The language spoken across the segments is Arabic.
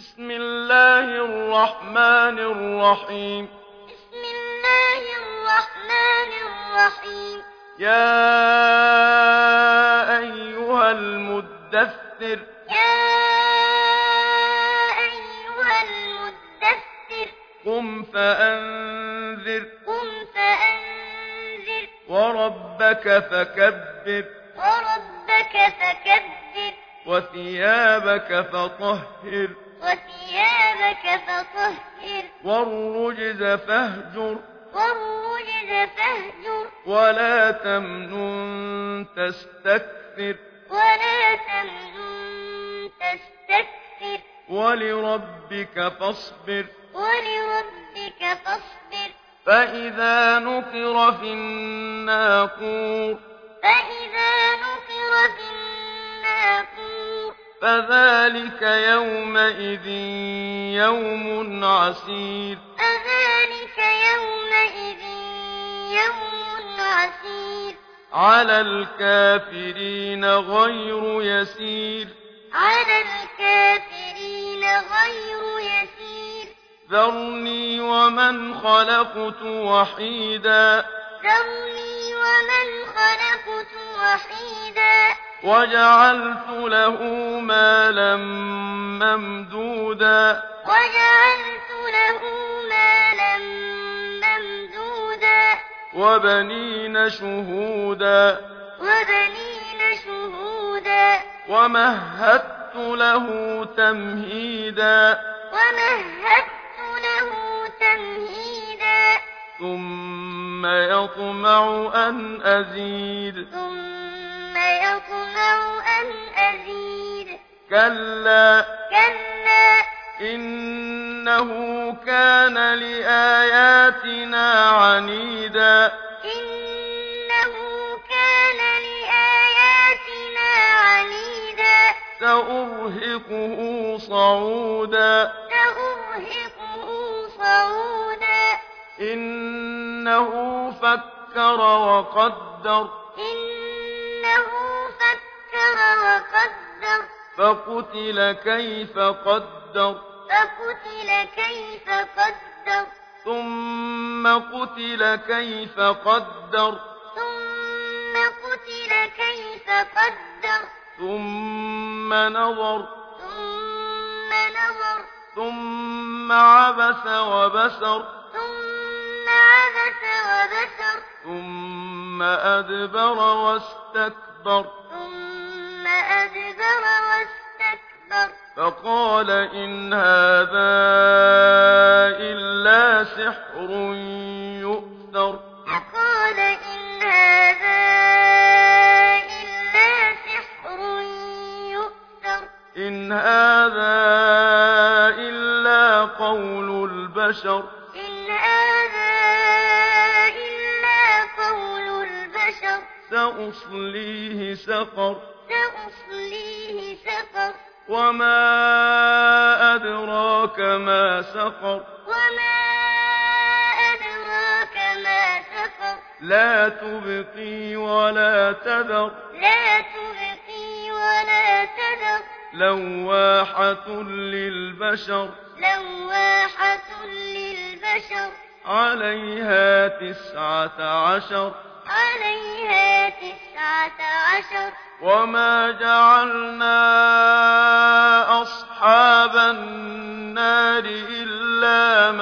بسم الله الرحمن الرحيم بسم الله الرحمن الرحيم يا أيها المدثر يا أيها المدثر قم فأنذر قم فأنذر وربك فكبر وربك فكبر وثيابك فطهر وثيابك فطهر والرجز فاهجر والرجز فاهجر ولا تمنن تستكثر ولا تمنن تستكثر ولربك فاصبر ولربك فاصبر فإذا نقر في الناقور فإذا نقر في الناقور فذلك يومئذ يوم عسير فذلك يومئذ يوم عسير على الكافرين غير يسير على الكافرين غير يسير ذرني ومن خلقت وحيدا ذرني ومن خلقت وحيدا وجعلت له مالا ممدودا وجعلت له مالا ممدودا وبنين شهودا وبنين شهودا ومهدت له تمهيدا ومهدت له تمهيدا ثم يطمع أن أزيد ثم يطمع أن أزيد كلا كلا إنه كان لآياتنا عنيدا إنه كان لآياتنا عنيدا سأرهقه صعودا سأرهقه صعودا إنه فكر وقدر إنه فكر وقدر فقتل كيف قدر فقتل كيف قدر ثم قتل كيف قدر ثم قتل كيف قدر ثم نظر ثم نظر ثم عبس وبسر ثم عبس وبسر ثم أدبر واستكبر ثم أدبر واستكبر فقال إن هذا إلا سحر يؤثر فقال إن هذا إلا سحر يؤثر إن هذا إلا قول البشر إن هذا إلا قول البشر سأصليه سقر سأصليه سقر وما أدراك ما سقر وما أدراك ما سقر لا تبقي ولا تذر لا تبقي ولا تذر لواحة للبشر لواحة للبشر عليها 19 عليها 19 وما جعلنا أصحاب النار إلا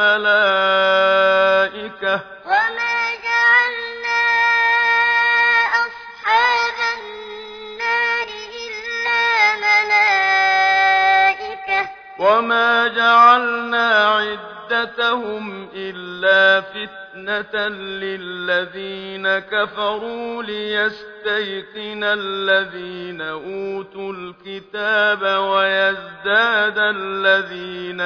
ملائكة وما جعلنا أصحاب النار إلا ملائكة وما جعلنا عدتهم إلا فتنة للذين كفروا ليستيقن الذين أوتوا الكتاب ويزداد الذين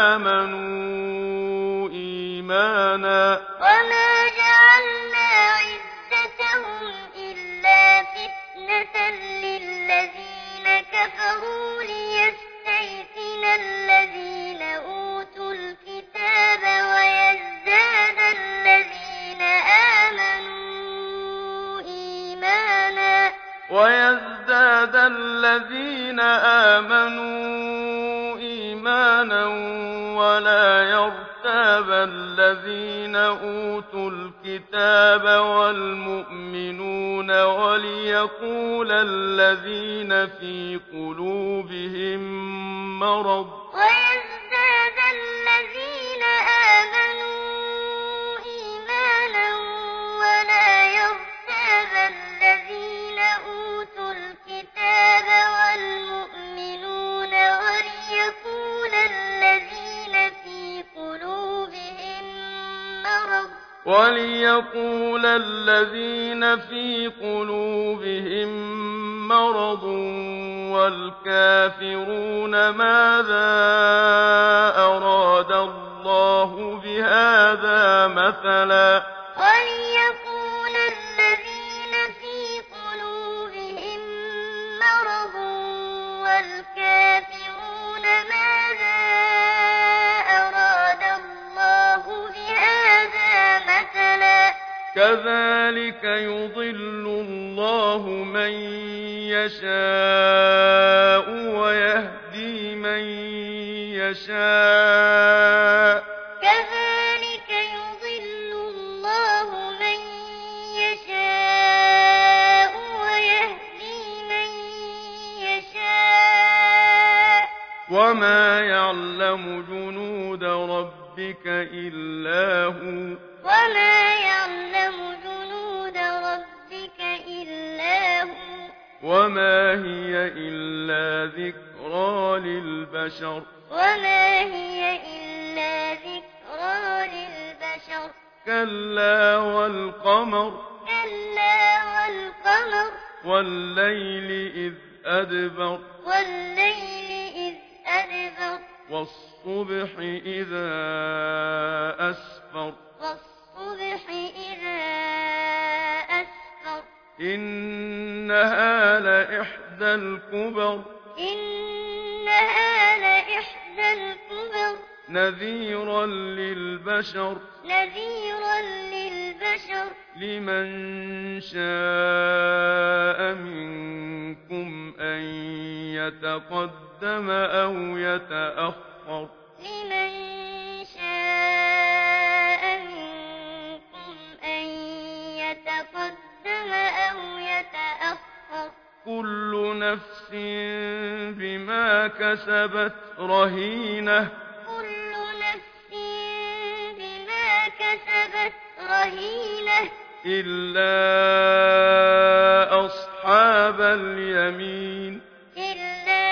آمنوا إيمانا وما جعلنا عدتهم إلا فتنة للذين كفروا ليستيقن الذين أوتوا الكتاب ويزداد الذين آمنوا إيمانا ويزداد الذين آمنوا إيمانا إيمانا ولا يرتاب الذين أوتوا الكتاب والمؤمنون وليقول الذين في قلوبهم مرض ويزداد الذين آمنوا إيمانا ولا يرتاب الذين أوتوا الكتاب والمؤمنون وليقول الذين في قلوبهم مرض والكافرون ماذا أراد الله بهذا مثلا وليقول الذين في قلوبهم مرض والكافرون ماذا أراد الله بهذا مثلا كذلك يضل الله من يشاء ويهدي من يشاء كذلك يضل الله من يشاء ويهدي من يشاء وما يعلم جنود ربك إلا هو وما يعلم جنود ربك إلا هو وما هي إلا ذكرى للبشر وما هي إلا ذكرى للبشر كلا والقمر كلا والقمر والليل إذ أدبر والليل إذ أدبر والصبح إذا أسفر والصبح إذا أسفر إنها لإحدى الكبر إنها لإحدى الكبر نذيرا للبشر نذيرا للبشر لمن شاء منكم أن يتقدم أو يتأخر لمن شاء منكم أن يتقدم أو يتأخر كل نفس بما كسبت رهينة كل نفس بما كسبت رهينة إلا أصحاب اليمين إلا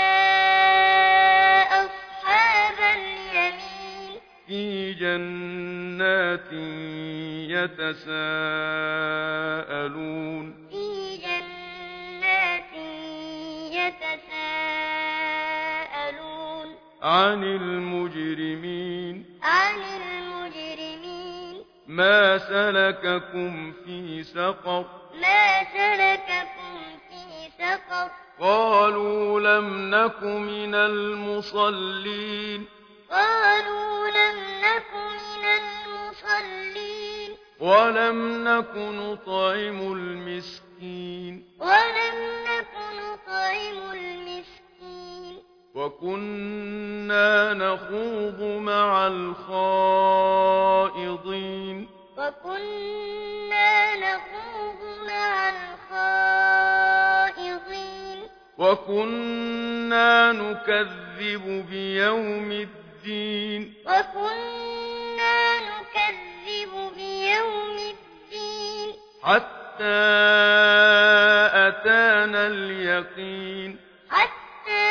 أصحاب اليمين في جنات يتساءلون في جنات يتساءلون عن المجرمين عن المجرمين ما سلككم في سقر ما سلككم في سقر قالوا لم نك من المصلين قالوا لم نك من المصلين ولم نك نطعم المسكين ولم نك نطعم المسكين وكنا نخوض مع الخائضين وكنا نخوض مع الخائضين وكنا نكذب بيوم الدين وكنا نكذب بيوم الدين حتى أتانا اليقين حتى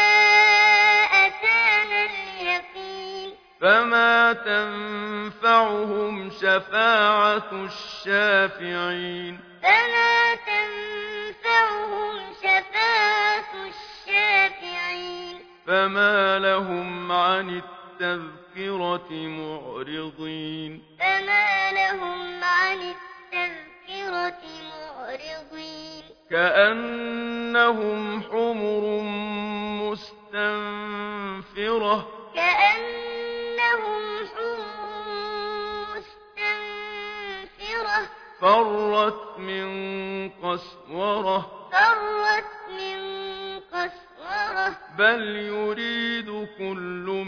أتانا اليقين فما تنفعهم شفاعة الشافعين فما تنفعهم شفاعة الشافعين فما لهم عن التذكرة معرضين فما لهم عن التذكرة معرضين كأنهم حمر مستنفرة كأنهم حمر مستنفرة فرت من قسورة فرت من قسورة بل يريد كل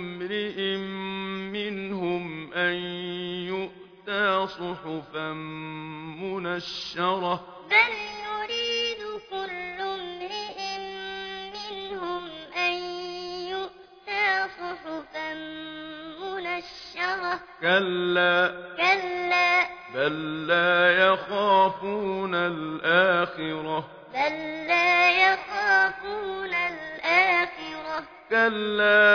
صحفا منشرة بل يريد كل امرئ منهم أن يؤتى صحفا منشرة كلا بل لا يخافون الآخرة كلا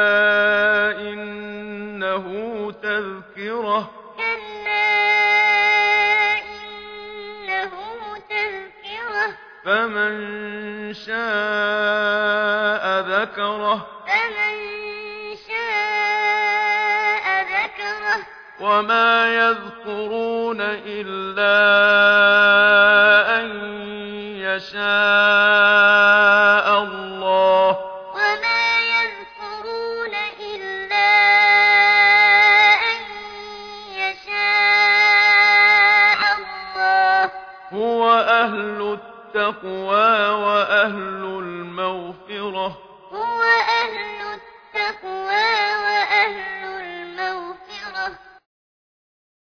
إنه تذكرة فمن شاء ذكره وما يذكرون إلا أن يشاء الله هو أهل التقوى وأهل المغفرة هو أهل